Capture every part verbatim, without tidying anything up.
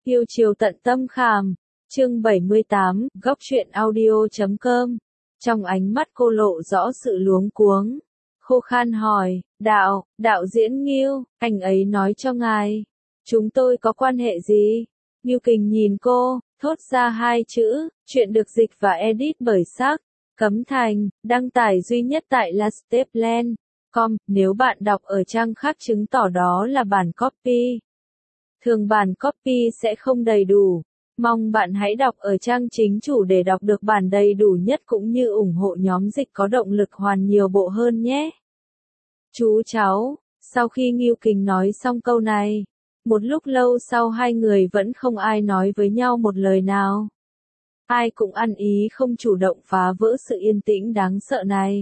Yêu chiều tận tâm khảm. Chương bảy mươi tám, góc truyện audio chấm com. Trong ánh mắt cô lộ rõ sự luống cuống. Khô khan hỏi, đạo, đạo diễn Ngưu, anh ấy nói cho ngài. Chúng tôi có quan hệ gì? Ngưu Kình nhìn cô, thốt ra hai chữ, chuyện được dịch và edit bởi Sắc. Cấm Thành, đăng tải duy nhất tại lasteplan chấm com, nếu bạn đọc ở trang khác chứng tỏ đó là bản copy. Thường bản copy sẽ không đầy đủ. Mong bạn hãy đọc ở trang chính chủ để đọc được bản đầy đủ nhất cũng như ủng hộ nhóm dịch có động lực hoàn nhiều bộ hơn nhé. Chú cháu, sau khi Ngưu Kình nói xong câu này, một lúc lâu sau hai người vẫn không ai nói với nhau một lời nào. Ai cũng ăn ý không chủ động phá vỡ sự yên tĩnh đáng sợ này.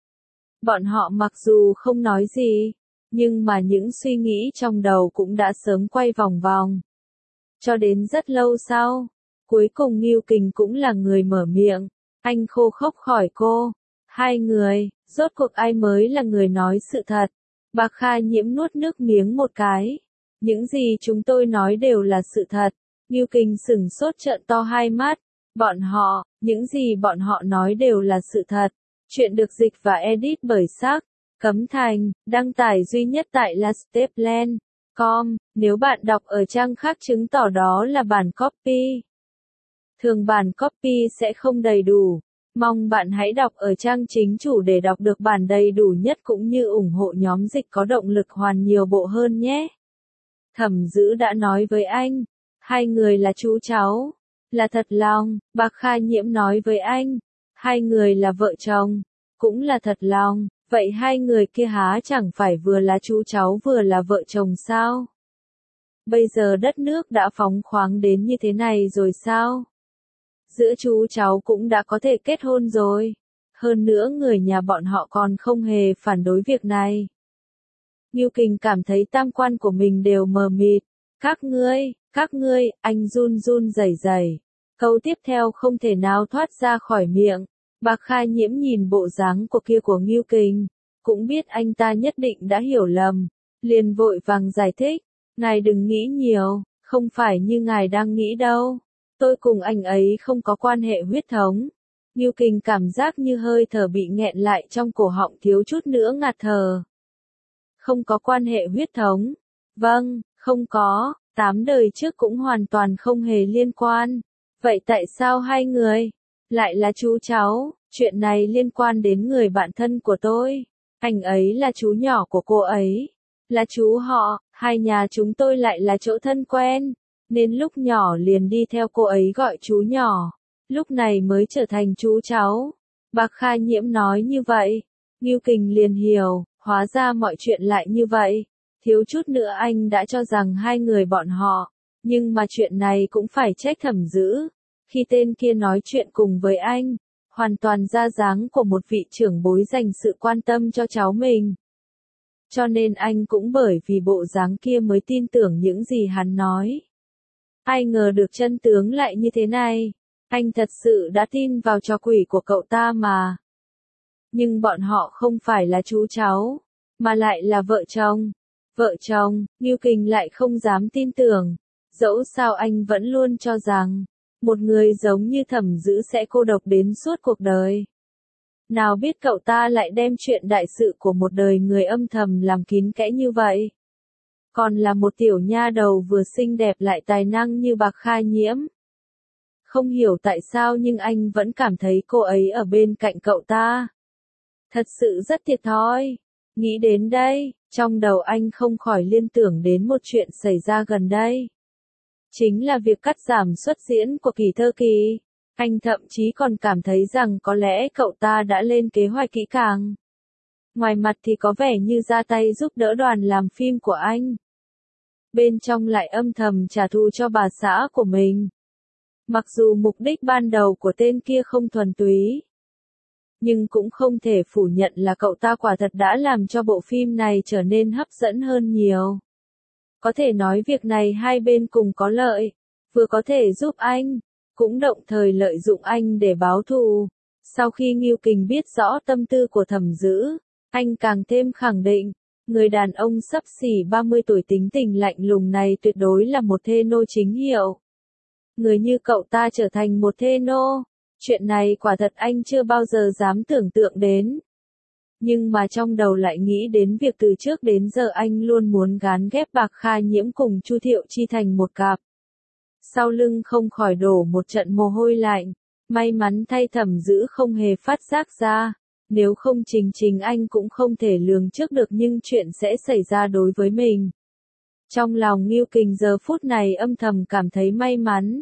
Bọn họ mặc dù không nói gì, nhưng mà những suy nghĩ trong đầu cũng đã sớm quay vòng vòng. Cho đến rất lâu sau, cuối cùng Ngưu Kình cũng là người mở miệng, anh khô khốc hỏi cô, hai người, rốt cuộc ai mới là người nói sự thật. Bạc Kha Nhiễm nuốt nước miếng một cái, những gì chúng tôi nói đều là sự thật. Ngưu Kình sửng sốt trợn to hai mắt, bọn họ, những gì bọn họ nói đều là sự thật. Chuyện được dịch và edit bởi Sắc. Cấm Thành, đăng tải duy nhất tại lasteplan chấm com, nếu bạn đọc ở trang khác chứng tỏ đó là bản copy. Thường bản copy sẽ không đầy đủ. Mong bạn hãy đọc ở trang chính chủ để đọc được bản đầy đủ nhất cũng như ủng hộ nhóm dịch có động lực hoàn nhiều bộ hơn nhé. Thẩm Dữ đã nói với anh, hai người là chú cháu, là thật lòng. Bạc Kha Nhiễm nói với anh, hai người là vợ chồng, cũng là thật lòng. Vậy hai người kia há chẳng phải vừa là chú cháu vừa là vợ chồng sao? Bây giờ đất nước đã phóng khoáng đến như thế này rồi sao? Giữa chú cháu cũng đã có thể kết hôn rồi. Hơn nữa người nhà bọn họ còn không hề phản đối việc này. Ngưu Kình cảm thấy tam quan của mình đều mờ mịt. Các ngươi, các ngươi, anh run run rẩy rẩy. Câu tiếp theo không thể nào thoát ra khỏi miệng. Bạc Kha Nhiễm nhìn bộ dáng của kia của Ngưu Kình, cũng biết anh ta nhất định đã hiểu lầm, liền vội vàng giải thích, ngài đừng nghĩ nhiều, không phải như ngài đang nghĩ đâu, tôi cùng anh ấy không có quan hệ huyết thống. Ngưu Kình cảm giác như hơi thở bị nghẹn lại trong cổ họng thiếu chút nữa ngạt thở. Không có quan hệ huyết thống, vâng, không có, tám đời trước cũng hoàn toàn không hề liên quan, vậy tại sao hai người lại là chú cháu? Chuyện này liên quan đến người bạn thân của tôi. Anh ấy là chú nhỏ của cô ấy. Là chú họ, hai nhà chúng tôi lại là chỗ thân quen. Nên lúc nhỏ liền đi theo cô ấy gọi chú nhỏ. Lúc này mới trở thành chú cháu. Bạc Kha Nhiễm nói như vậy. Ngưu Kình liền hiểu, hóa ra mọi chuyện lại như vậy. Thiếu chút nữa anh đã cho rằng hai người bọn họ. Nhưng mà chuyện này cũng phải trách Thẩm Dữ. Khi tên kia nói chuyện cùng với anh, hoàn toàn ra dáng của một vị trưởng bối dành sự quan tâm cho cháu mình. Cho nên anh cũng bởi vì bộ dáng kia mới tin tưởng những gì hắn nói. Ai ngờ được chân tướng lại như thế này. Anh thật sự đã tin vào trò quỷ của cậu ta mà. Nhưng bọn họ không phải là chú cháu, mà lại là vợ chồng. Vợ chồng, Ngưu Kình lại không dám tin tưởng. Dẫu sao anh vẫn luôn cho rằng một người giống như Thẩm Dữ sẽ cô độc đến suốt cuộc đời. Nào biết cậu ta lại đem chuyện đại sự của một đời người âm thầm làm kín kẽ như vậy. Còn là một tiểu nha đầu vừa xinh đẹp lại tài năng như Bạc Kha Nhiễm. Không hiểu tại sao nhưng anh vẫn cảm thấy cô ấy ở bên cạnh cậu ta. Thật sự rất thiệt thòi. Nghĩ đến đây, trong đầu anh không khỏi liên tưởng đến một chuyện xảy ra gần đây. Chính là việc cắt giảm suất diễn của Kỳ Thơ Kỳ. Anh thậm chí còn cảm thấy rằng có lẽ cậu ta đã lên kế hoạch kỹ càng. Ngoài mặt thì có vẻ như ra tay giúp đỡ đoàn làm phim của anh. Bên trong lại âm thầm trả thù cho bà xã của mình. Mặc dù mục đích ban đầu của tên kia không thuần túy, nhưng cũng không thể phủ nhận là cậu ta quả thật đã làm cho bộ phim này trở nên hấp dẫn hơn nhiều. Có thể nói việc này hai bên cùng có lợi, vừa có thể giúp anh, cũng đồng thời lợi dụng anh để báo thù. Sau khi Ngưu Kình biết rõ tâm tư của Thẩm Dữ, anh càng thêm khẳng định, Người đàn ông xấp xỉ ba mươi tuổi tính tình lạnh lùng này tuyệt đối là một thê nô chính hiệu. Người như cậu ta trở thành một thê nô, chuyện này quả thật anh chưa bao giờ dám tưởng tượng đến. Nhưng mà trong đầu lại nghĩ đến việc từ trước đến giờ anh luôn muốn gán ghép Bạc Kha Nhiễm cùng Chu Thiệu Chi thành một cặp. Sau lưng không khỏi đổ một trận mồ hôi lạnh, may mắn thay Thẩm Dữ không hề phát giác ra, nếu không chính chính anh cũng không thể lường trước được những chuyện sẽ xảy ra đối với mình. Trong lòng Ngưu Kình giờ phút này âm thầm cảm thấy may mắn.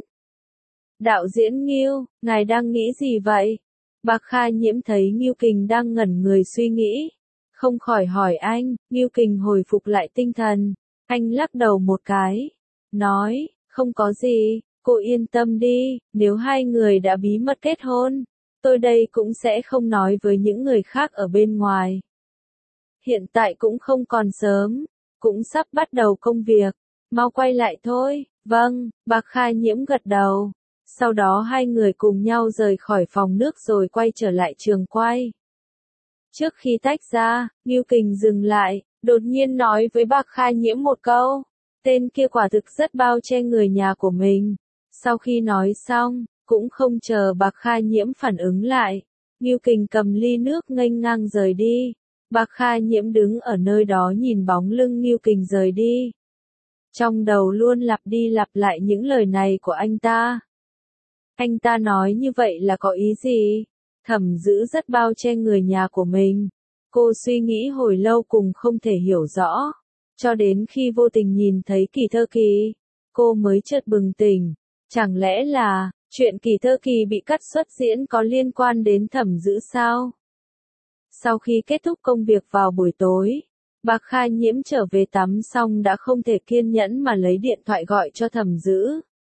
Đạo diễn Ngưu, ngài đang nghĩ gì vậy? Bạc Kha Nhiễm thấy Ngưu Kình đang ngẩn người suy nghĩ, không khỏi hỏi anh. Ngưu Kình hồi phục lại tinh thần, anh lắc đầu một cái, nói, không có gì, cô yên tâm đi, nếu hai người đã bí mật kết hôn, tôi đây cũng sẽ không nói với những người khác ở bên ngoài. Hiện tại cũng không còn sớm, cũng sắp bắt đầu công việc, mau quay lại thôi. Vâng, Bạc Kha Nhiễm gật đầu. Sau đó hai người cùng nhau rời khỏi phòng nước rồi quay trở lại trường quay. Trước khi tách ra, Ngưu Kình dừng lại, đột nhiên nói với Bạc Kha Nhiễm một câu. Tên kia quả thực rất bao che người nhà của mình. Sau khi nói xong, cũng không chờ Bạc Kha Nhiễm phản ứng lại, Ngưu Kình cầm ly nước nghênh ngang rời đi. Bạc Kha Nhiễm đứng ở nơi đó nhìn bóng lưng Ngưu Kình rời đi. Trong đầu luôn lặp đi lặp lại những lời này của anh ta. Anh ta nói như vậy là có ý gì? Thẩm Dữ rất bao che người nhà của mình. Cô suy nghĩ hồi lâu cùng không thể hiểu rõ. Cho đến khi vô tình nhìn thấy Kỳ Thơ Kỳ, cô mới chợt bừng tỉnh. Chẳng lẽ là, chuyện Kỳ Thơ Kỳ bị cắt xuất diễn có liên quan đến Thẩm Dữ sao? Sau khi kết thúc công việc vào buổi tối, Bạc Kha Nhiễm trở về tắm xong đã không thể kiên nhẫn mà lấy điện thoại gọi cho Thẩm Dữ.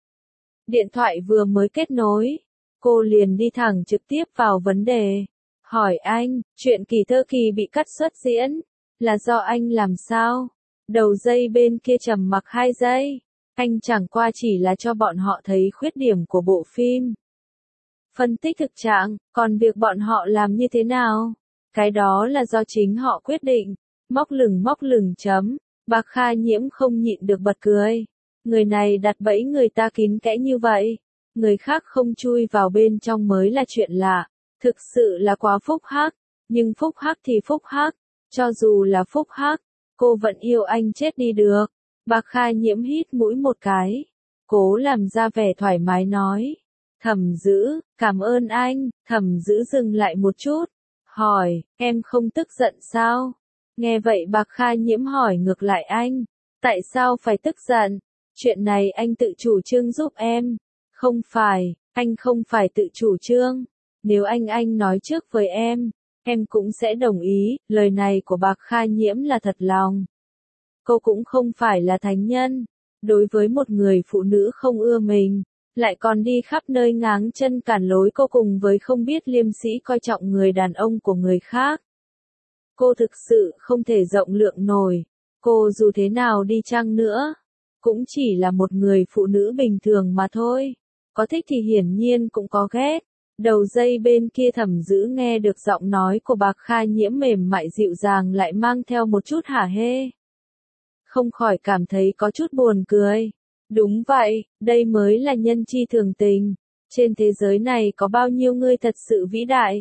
Điện thoại vừa mới kết nối, cô liền đi thẳng trực tiếp vào vấn đề. Hỏi anh, chuyện Kỳ Thơ Kỳ bị cắt xuất diễn, là do anh làm sao? Đầu dây bên kia trầm mặc hai giây. Anh chẳng qua chỉ là cho bọn họ thấy khuyết điểm của bộ phim. Phân tích thực trạng, còn việc bọn họ làm như thế nào? Cái đó là do chính họ quyết định. Móc lửng móc lửng chấm. Bạc Kha Nhiễm không nhịn được bật cười. Người này đặt bẫy người ta kín kẽ như vậy. Người khác không chui vào bên trong mới là chuyện lạ. Thực sự là quá phúc hắc. Nhưng phúc hắc thì phúc hắc. Cho dù là phúc hắc, cô vẫn yêu anh chết đi được. Bạc Kha Nhiễm hít mũi một cái. Cố làm ra vẻ thoải mái nói. Thẩm Dữ, cảm ơn anh. Thẩm Dữ dừng lại một chút. Hỏi, em không tức giận sao? Nghe vậy Bạc Kha Nhiễm hỏi ngược lại anh. Tại sao phải tức giận? Chuyện này anh tự chủ trương giúp em. Không phải, anh không phải tự chủ trương. Nếu anh anh nói trước với em, em cũng sẽ đồng ý. Lời này của Bạc Kha Nhiễm là thật lòng. Cô cũng không phải là thánh nhân. Đối với một người phụ nữ không ưa mình, lại còn đi khắp nơi ngáng chân cản lối cô cùng với không biết liêm sĩ coi trọng người đàn ông của người khác. Cô thực sự không thể rộng lượng nổi. Cô dù thế nào đi chăng nữa, cũng chỉ là một người phụ nữ bình thường mà thôi. Có thích thì hiển nhiên cũng có ghét. Đầu dây bên kia Thẩm Dữ nghe được giọng nói của Bạc Kha Nhiễm mềm mại dịu dàng lại mang theo một chút hả hê. Không khỏi cảm thấy có chút buồn cười. Đúng vậy, đây mới là nhân chi thường tình. Trên thế giới này có bao nhiêu người thật sự vĩ đại.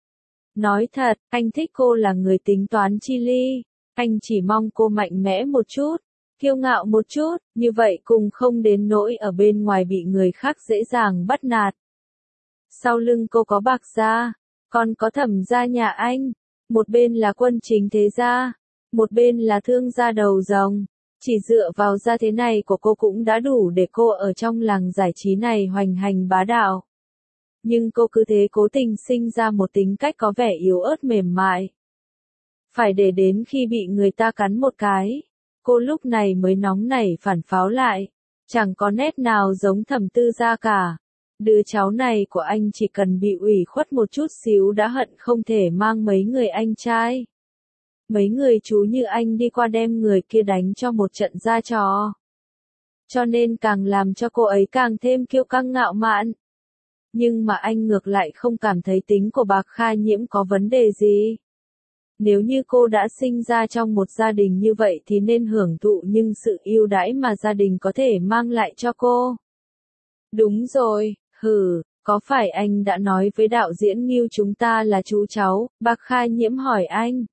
Nói thật, anh thích cô là người tính toán chi ly. Anh chỉ mong cô mạnh mẽ một chút, kiêu ngạo một chút, như vậy cùng không đến nỗi ở bên ngoài bị người khác dễ dàng bắt nạt. Sau lưng cô có Bạc gia, còn có Thẩm gia nhà anh. Một bên là quân chính thế gia, một bên là thương gia đầu rồng. Chỉ dựa vào gia thế này của cô cũng đã đủ để cô ở trong làng giải trí này hoành hành bá đạo. Nhưng cô cứ thế cố tình sinh ra một tính cách có vẻ yếu ớt mềm mại. Phải để đến khi bị người ta cắn một cái, cô lúc này mới nóng nảy phản pháo lại. Chẳng có nét nào giống Thẩm Tư gia cả. Đứa cháu này của anh chỉ cần bị ủy khuất một chút xíu đã hận không thể mang mấy người anh trai. Mấy người chú như anh đi qua đem người kia đánh cho một trận ra trò. Cho nên càng làm cho cô ấy càng thêm kiêu căng ngạo mạn. Nhưng mà anh ngược lại không cảm thấy tính của Bạc Kha Nhiễm có vấn đề gì. Nếu như cô đã sinh ra trong một gia đình như vậy thì nên hưởng thụ những sự ưu đãi mà gia đình có thể mang lại cho cô. Đúng rồi, hừ, có phải anh đã nói với đạo diễn Ngưu chúng ta là chú cháu? Bạc Kha Nhiễm hỏi anh.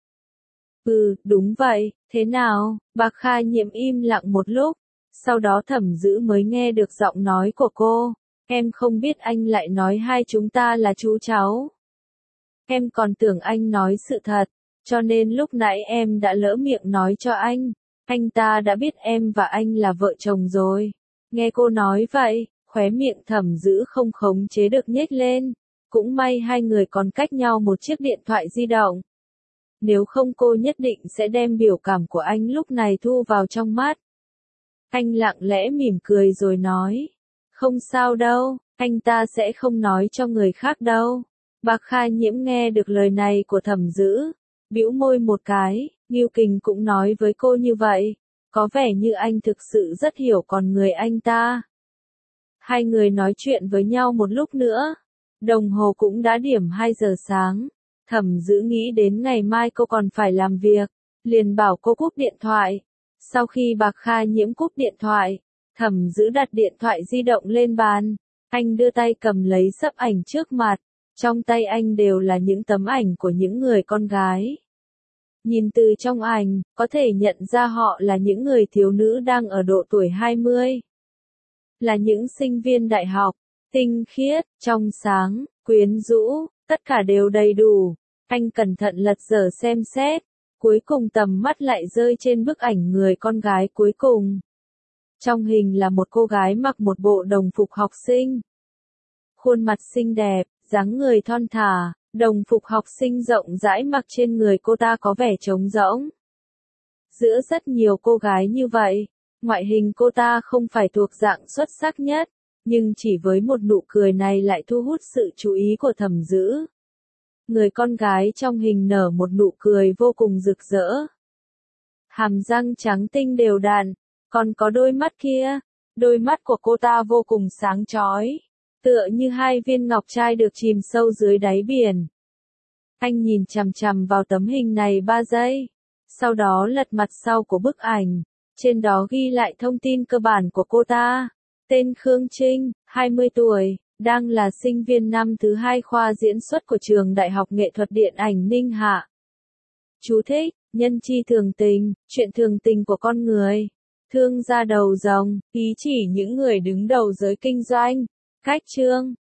Ừ, đúng vậy, thế nào? Bạc Kha Nhiễm im lặng một lúc, sau đó Thẩm Dữ mới nghe được giọng nói của cô. Em không biết anh lại nói hai chúng ta là chú cháu. Em còn tưởng anh nói sự thật, cho nên lúc nãy em đã lỡ miệng nói cho anh. Anh ta đã biết em và anh là vợ chồng rồi. Nghe cô nói vậy, khóe miệng Thẩm Dữ không khống chế được nhếch lên. Cũng may hai người còn cách nhau một chiếc điện thoại di động. Nếu không cô nhất định sẽ đem biểu cảm của anh lúc này thu vào trong mắt. Anh lặng lẽ mỉm cười rồi nói. Không sao đâu, anh ta sẽ không nói cho người khác đâu. Bạc Kha Nhiễm nghe được lời này của Thẩm Dữ, bĩu môi một cái. Ngưu Kình cũng nói với cô như vậy. Có vẻ như anh thực sự rất hiểu con người anh ta. Hai người nói chuyện với nhau một lúc nữa. Đồng hồ cũng đã điểm hai giờ sáng. Thẩm Dữ nghĩ đến ngày mai cô còn phải làm việc, liền bảo cô cúp điện thoại. Sau khi Bạc Kha Nhiễm cúp điện thoại, Thẩm Dữ đặt điện thoại di động lên bàn. Anh đưa tay cầm lấy sấp ảnh trước mặt. Trong tay anh đều là những tấm ảnh của những người con gái. Nhìn từ trong ảnh, có thể nhận ra họ là những người thiếu nữ đang ở độ tuổi hai mươi. Là những sinh viên đại học, tinh khiết, trong sáng, quyến rũ, tất cả đều đầy đủ. Anh cẩn thận lật dở xem xét, cuối cùng tầm mắt lại rơi trên bức ảnh người con gái cuối cùng. Trong hình là một cô gái mặc một bộ đồng phục học sinh. Khuôn mặt xinh đẹp, dáng người thon thả, đồng phục học sinh rộng rãi mặc trên người cô ta có vẻ trống rỗng. Giữa rất nhiều cô gái như vậy, ngoại hình cô ta không phải thuộc dạng xuất sắc nhất, nhưng chỉ với một nụ cười này lại thu hút sự chú ý của Thẩm Dữ. Người con gái trong hình nở một nụ cười vô cùng rực rỡ. Hàm răng trắng tinh đều đặn, còn có đôi mắt kia, đôi mắt của cô ta vô cùng sáng chói, tựa như hai viên ngọc trai được chìm sâu dưới đáy biển. Anh nhìn chằm chằm vào tấm hình này ba giây, sau đó lật mặt sau của bức ảnh, trên đó ghi lại thông tin cơ bản của cô ta. Tên Khương Trinh, hai mươi tuổi, đang là sinh viên năm thứ hai khoa diễn xuất của trường Đại học Nghệ thuật Điện ảnh Ninh Hạ. Chú thích, nhân chi thường tình, chuyện thường tình của con người. Thương gia đầu rồng, ý chỉ những người đứng đầu giới kinh doanh. Cách chương